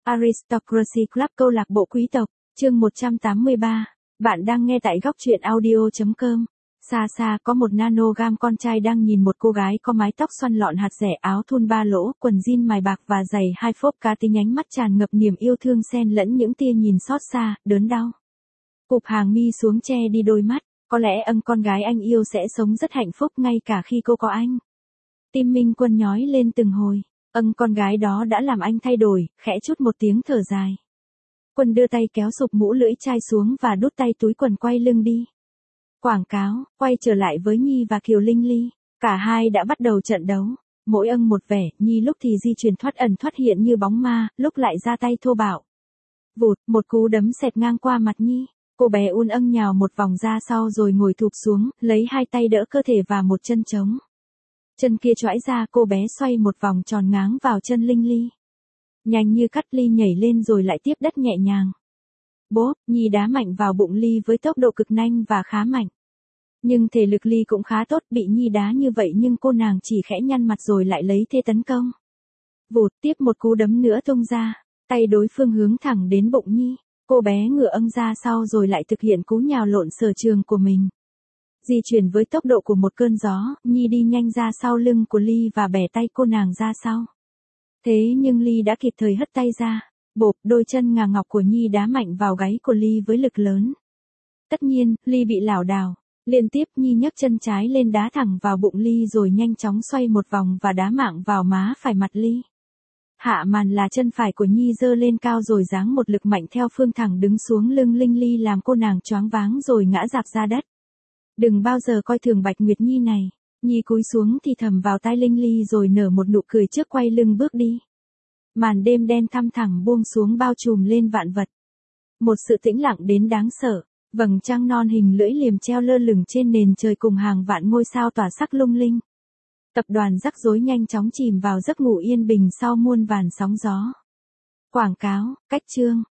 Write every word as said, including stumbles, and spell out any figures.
Aristocracy Club câu lạc bộ quý tộc, chương một trăm tám mươi ba. Bạn đang nghe tại góc truyện audio chấm com. Xa xa có một nanogam con trai đang nhìn một cô gái có mái tóc xoăn lọn hạt rẻ, áo thun ba lỗ, quần jean mài bạc và giày hai phốp cá tí, ánh mắt tràn ngập niềm yêu thương xen lẫn những tia nhìn xót xa, đớn đau. Cụp hàng mi xuống che đi đôi mắt, có lẽ ân con gái anh yêu sẽ sống rất hạnh phúc ngay cả khi cô có anh. Tim Minh Quân nhói lên từng hồi. Ân con gái đó đã làm anh thay đổi, khẽ chút một tiếng thở dài. Quân đưa tay kéo sụp mũ lưỡi chai xuống và đút tay túi quần quay lưng đi. Quảng cáo, quay trở lại với Nhi và Kiều Linh Ly. Cả hai đã bắt đầu trận đấu. Mỗi ân một vẻ, Nhi lúc thì di chuyển thoát ẩn thoát hiện như bóng ma, lúc lại ra tay thô bạo. Vụt, một cú đấm xẹt ngang qua mặt Nhi. Cô bé un ân nhào một vòng ra sau rồi ngồi thụp xuống, lấy hai tay đỡ cơ thể và một chân trống. Chân kia choãi ra, cô bé xoay một vòng tròn ngáng vào chân Linh Ly. Nhanh như cắt, Ly nhảy lên rồi lại tiếp đất nhẹ nhàng. Bốp, Nhi đá mạnh vào bụng Ly với tốc độ cực nhanh và khá mạnh. Nhưng thể lực Ly cũng khá tốt, bị Nhi đá như vậy nhưng cô nàng chỉ khẽ nhăn mặt rồi lại lấy thế tấn công. Vụt, tiếp một cú đấm nữa tung ra, tay đối phương hướng thẳng đến bụng Nhi. Cô bé ngửa âng ra sau rồi lại thực hiện cú nhào lộn sở trường của mình. Di chuyển với tốc độ của một cơn gió, Nhi đi nhanh ra sau lưng của Ly và bẻ tay cô nàng ra sau. Thế nhưng Ly đã kịp thời hất tay ra. Bộp, đôi chân ngà ngọc của Nhi đá mạnh vào gáy của Ly với lực lớn. Tất nhiên, Ly bị lảo đảo. Liên tiếp Nhi nhấc chân trái lên đá thẳng vào bụng Ly rồi nhanh chóng xoay một vòng và đá mạng vào má phải mặt Ly. Hạ màn là chân phải của Nhi giơ lên cao rồi giáng một lực mạnh theo phương thẳng đứng xuống lưng Linh Ly làm cô nàng choáng váng rồi ngã rạp ra đất. Đừng bao giờ coi thường Bạch Nguyệt Nhi này. Nhi cúi xuống thì thầm vào tai Linh Ly rồi nở một nụ cười trước quay lưng bước đi. Màn đêm đen thăm thẳm buông xuống bao trùm lên vạn vật. Một sự tĩnh lặng đến đáng sợ, vầng trăng non hình lưỡi liềm treo lơ lửng trên nền trời cùng hàng vạn ngôi sao tỏa sắc lung linh. Tập đoàn rắc rối nhanh chóng chìm vào giấc ngủ yên bình sau muôn vàn sóng gió. Quảng cáo, cách chương,